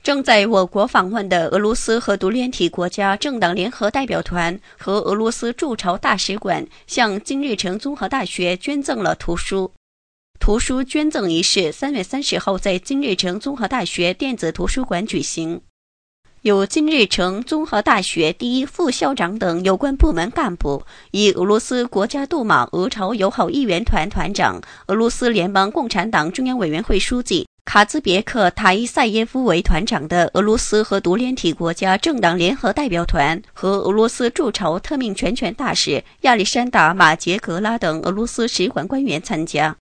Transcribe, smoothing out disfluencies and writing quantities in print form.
正在我国访问的俄罗斯和独联体国家政党联合代表团和俄罗斯驻朝大使馆向金日成综合大学捐赠了图书。图书捐赠仪式3月30号在金日成综合大学电子图书馆举行，有金日成综合大学第一副校长等有关部门干部，以俄罗斯国家杜马俄朝友好议员团团长、俄罗斯联邦共产党中央委员会书记卡兹别克·塔伊塞耶夫为团长的俄罗斯和独联体国家政党联合代表团和俄罗斯驻朝特命全权大使亚历山大·马杰格拉等俄罗斯使馆官员参加。